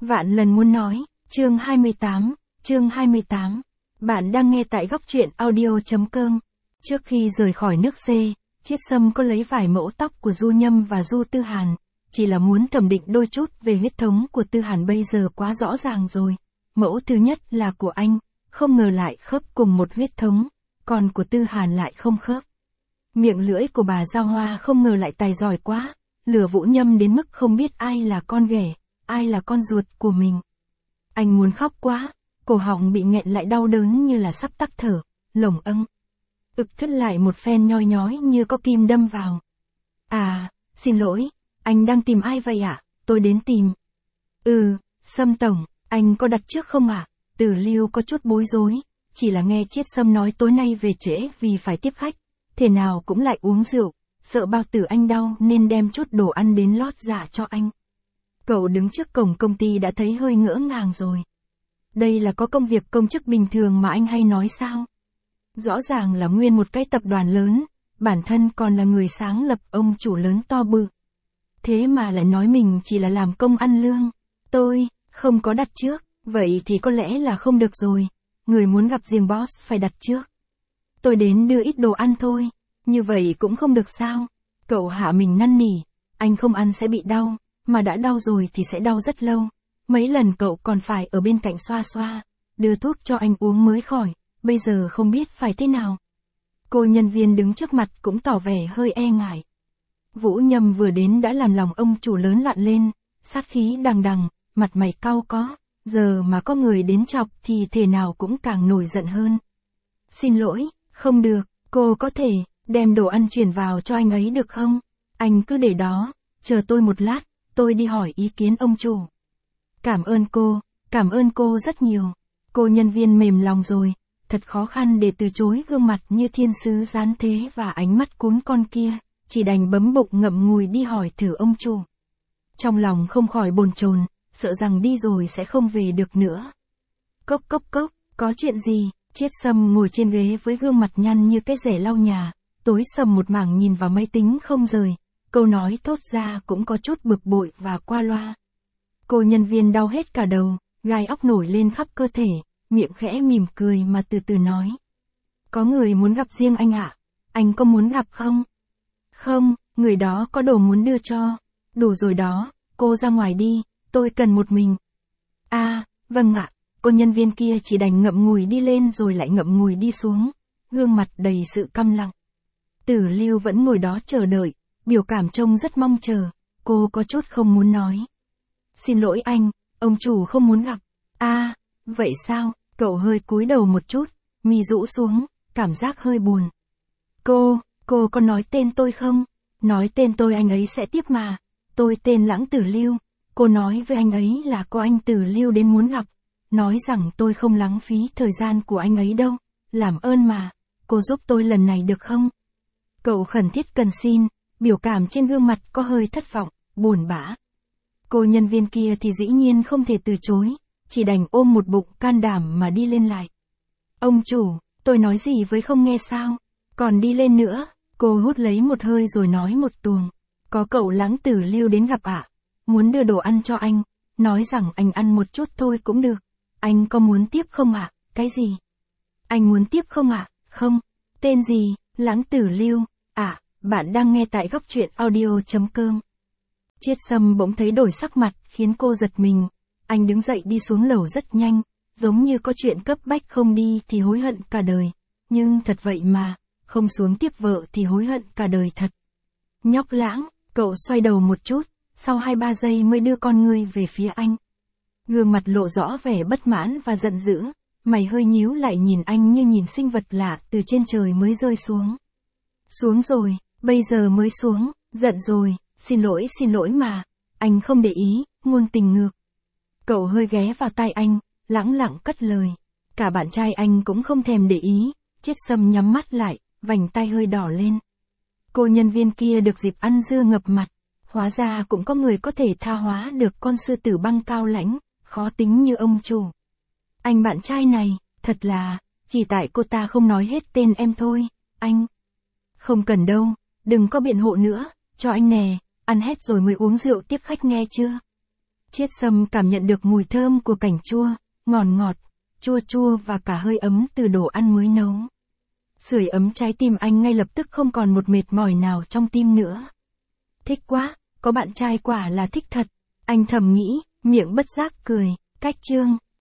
Vạn lần muốn nói, chương 28. Bạn đang nghe tại góc truyện audio.com. Trước khi rời khỏi nước C, Chiết Sâm có lấy vài mẫu tóc của Du Nhâm và Du Tư Hàn, chỉ là muốn thẩm định đôi chút về huyết thống của Tư Hàn bây giờ quá rõ ràng rồi. Mẫu thứ nhất là của anh, không ngờ lại khớp cùng một huyết thống, còn của Tư Hàn lại không khớp. Miệng lưỡi của bà Giao Hoa không ngờ lại tài giỏi quá, lừa Vũ Nhâm đến mức không biết ai là con ghẻ, ai là con ruột của mình. Anh muốn khóc quá, cổ họng bị nghẹn lại đau đớn như là sắp tắc thở, lồng âng. Ực thất lại một phen nhoi nhói như có kim đâm vào. À, xin lỗi, anh đang tìm ai vậy ạ? Tôi đến tìm. Sâm tổng, anh có đặt trước không ạ? Tử Lưu có chút bối rối, chỉ là nghe Chiết Sâm nói tối nay về trễ vì phải tiếp khách, thế nào cũng lại uống rượu, sợ bao tử anh đau nên đem chút đồ ăn đến lót dạ cho anh. Cậu đứng trước cổng công ty đã thấy hơi ngỡ ngàng rồi. Đây là có công việc công chức bình thường mà anh hay nói sao? Rõ ràng là nguyên một cái tập đoàn lớn, bản thân còn là người sáng lập ông chủ lớn to bự. Thế mà lại nói mình chỉ là làm công ăn lương. Tôi không có đặt trước, vậy thì có lẽ là không được rồi. Người muốn gặp riêng boss phải đặt trước. Tôi đến đưa ít đồ ăn thôi, như vậy cũng không được sao? Cậu hạ mình năn nỉ, anh không ăn sẽ bị đau, mà đã đau rồi thì sẽ đau rất lâu. Mấy lần cậu còn phải ở bên cạnh xoa xoa, đưa thuốc cho anh uống mới khỏi, bây giờ không biết phải thế nào. Cô nhân viên đứng trước mặt cũng tỏ vẻ hơi e ngại. Vũ Nhâm vừa đến đã làm lòng ông chủ lớn loạn lên, sát khí đằng đằng, mặt mày cau có, giờ mà có người đến chọc thì thể nào cũng càng nổi giận hơn. Xin lỗi, không được, cô có thể đem đồ ăn chuyển vào cho anh ấy được không? Anh cứ để đó, chờ tôi một lát, tôi đi hỏi ý kiến ông chủ. Cảm ơn cô rất nhiều. Cô nhân viên mềm lòng rồi, thật khó khăn để từ chối gương mặt như thiên sứ gián thế và ánh mắt cún con kia, chỉ đành bấm bụng ngậm ngùi đi hỏi thử ông chủ. Trong lòng không khỏi bồn chồn, sợ rằng đi rồi sẽ không về được nữa. Cốc, có chuyện gì? Chiết Sâm ngồi trên ghế với gương mặt nhăn như cái rẻ lau nhà, tối sầm một mảng nhìn vào máy tính không rời, câu nói thốt ra cũng có chút bực bội và qua loa. Cô nhân viên đau hết cả đầu, gai óc nổi lên khắp cơ thể, miệng khẽ mỉm cười mà từ từ nói. Có người muốn gặp riêng anh ạ, anh có muốn gặp không? Không, người đó có đồ muốn đưa cho. Đủ rồi đó, cô ra ngoài đi, tôi cần một mình. Vâng ạ, cô nhân viên kia chỉ đành ngậm ngùi đi lên rồi lại ngậm ngùi đi xuống, gương mặt đầy sự căm lặng. Tử Lưu vẫn ngồi đó chờ đợi, biểu cảm trông rất mong chờ, cô có chút không muốn nói. Xin lỗi anh, ông chủ không muốn gặp. Vậy sao? Cậu hơi cúi đầu một chút, mi rũ xuống, cảm giác hơi buồn. Cô có nói tên tôi không? Nói tên tôi anh ấy sẽ tiếp mà. Tôi tên Lãng Tử Lưu. Cô nói với anh ấy là có anh Tử Lưu đến muốn gặp. Nói rằng tôi không lãng phí thời gian của anh ấy đâu. Làm ơn mà, cô giúp tôi lần này được không? Cậu khẩn thiết cần xin, biểu cảm trên gương mặt có hơi thất vọng, buồn bã. Cô nhân viên kia thì dĩ nhiên không thể từ chối, chỉ đành ôm một bụng can đảm mà đi lên lại. Ông chủ, tôi nói gì với không nghe sao? Còn đi lên nữa, cô hút lấy một hơi rồi nói một tuồng. Có cậu Lãng Tử Lưu đến gặp ạ, muốn đưa đồ ăn cho anh, nói rằng anh ăn một chút thôi cũng được. Anh có muốn tiếp không ạ? Cái gì? Anh muốn tiếp không ạ? Không. Tên gì? Lãng Tử Lưu. Bạn đang nghe tại góc truyện audio.com. Chiết Sâm bỗng thấy đổi sắc mặt, khiến cô giật mình. Anh đứng dậy đi xuống lầu rất nhanh, giống như có chuyện cấp bách không đi thì hối hận cả đời. Nhưng thật vậy mà, không xuống tiếp vợ thì hối hận cả đời thật. Nhóc Lãng, cậu xoay đầu một chút, sau 2-3 giây mới đưa con ngươi về phía anh. Gương mặt lộ rõ vẻ bất mãn và giận dữ, mày hơi nhíu lại nhìn anh như nhìn sinh vật lạ từ trên trời mới rơi xuống. Xuống rồi, bây giờ mới xuống, giận rồi, xin lỗi mà, anh không để ý, ngôn tình ngược. Cậu hơi ghé vào tai anh, lãng lặng cất lời. Cả bạn trai anh cũng không thèm để ý, Chiết Sâm nhắm mắt lại, vành tai hơi đỏ lên. Cô nhân viên kia được dịp ăn dưa ngập mặt, hóa ra cũng có người có thể tha hóa được con sư tử băng cao lãnh, khó tính như ông chủ. Anh bạn trai này, thật là, chỉ tại cô ta không nói hết tên em thôi, anh. Không cần đâu, đừng có biện hộ nữa, cho anh nè, ăn hết rồi mới uống rượu tiếp khách nghe chưa? Chiết Sâm cảm nhận được mùi thơm của cảnh chua, ngọt ngọt, chua chua và cả hơi ấm từ đồ ăn mới nấu. Sưởi ấm trái tim anh ngay lập tức, không còn một mệt mỏi nào trong tim nữa. Thích quá, có bạn trai quả là thích thật. Anh thầm nghĩ, miệng bất giác cười. Cách chương